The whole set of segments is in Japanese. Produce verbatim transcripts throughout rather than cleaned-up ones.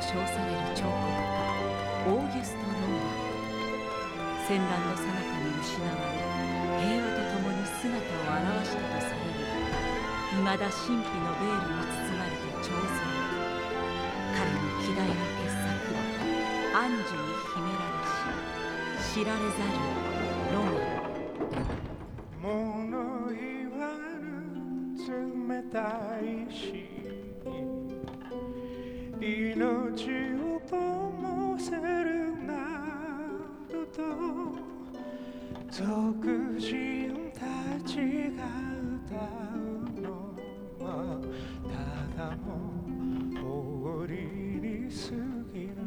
称される彫刻家オーギュスト・ローマン。戦乱の最中に失われ、平和とともに姿を現したとされる、いまだ神秘のベールに包まれた彫像。彼の希代の傑作「アンジュ」に秘められし知られざるロマン。 物言わぬ冷たいし、命を灯せるなどと俗人たちが歌うのはただのおごりに過ぎる。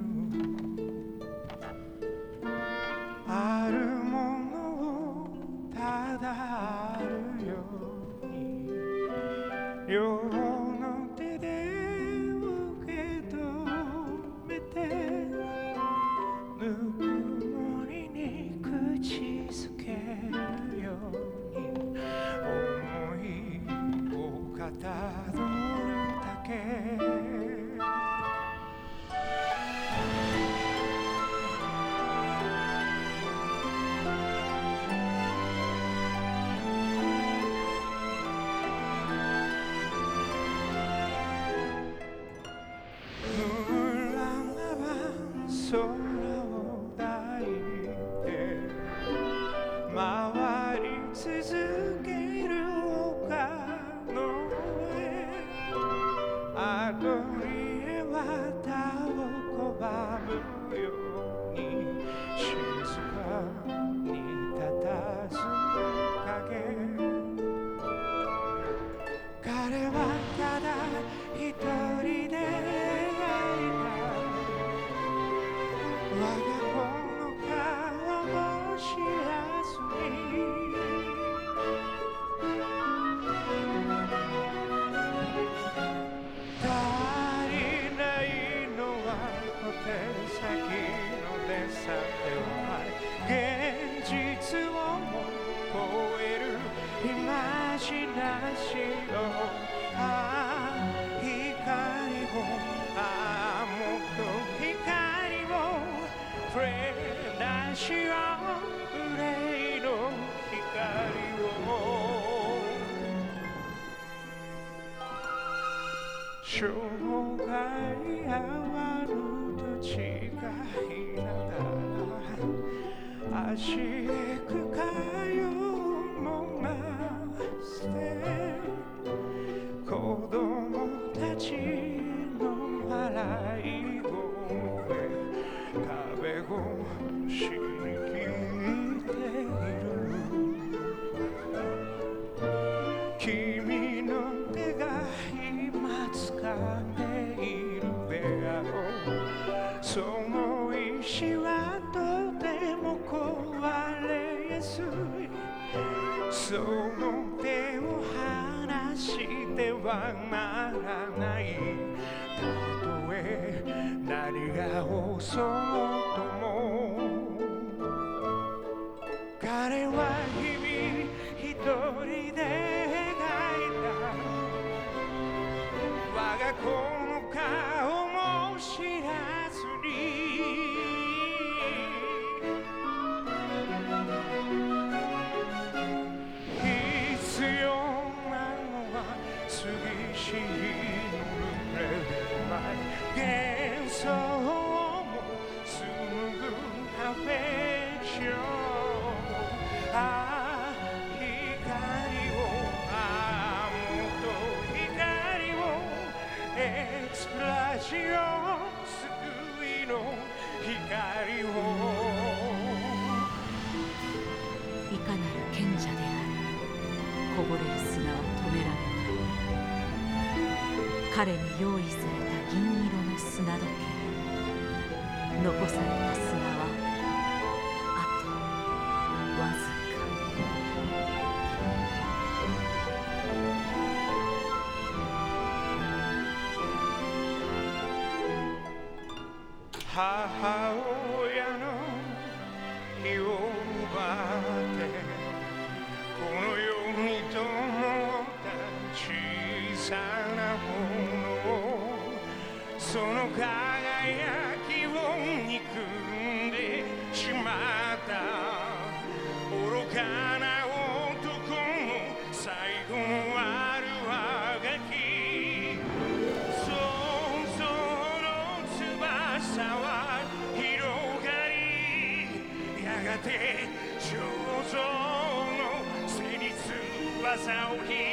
あるものをただあるように両の手で受け止めて、ぬくもりに口づけるように思いをかたどるだけ。空を抱いて回り続ける丘の上、アドリエは他を拒むように静かに佇む影。彼はただ一人で我が子の顔も知らずに、足りないのは小手先のデッサンではない、現実をも超えるイマジナション。ああ光を、ああもっと光をプレダシオン憂いの光を、生涯あると違いながら足へくかよもなして、子供たちの笑い声壁越しに聞いている。君の手が今掴んでいるであろう、その石はとても壊れやすい。その手を離してはならない。たとえ何が襲うとも、彼は日々一人で描いた我が子の顔も知らずに、必要なのは過ぎしの濡れる前、幻想も紡ぐアフェクション。ああ光を、ああもっと光を、エクスプラシオン救いの光を。 いかなる賢者であれ、こぼれる砂は止められない。彼に用意された銀色の砂時計、残された砂はあとわずか。母親の日を奪ってこの世に灯った小さなものを、その輝きを憎んでしまった愚かな男の最後のあるあがき想像の翼は広がりやがて肖像の背に翼を広げ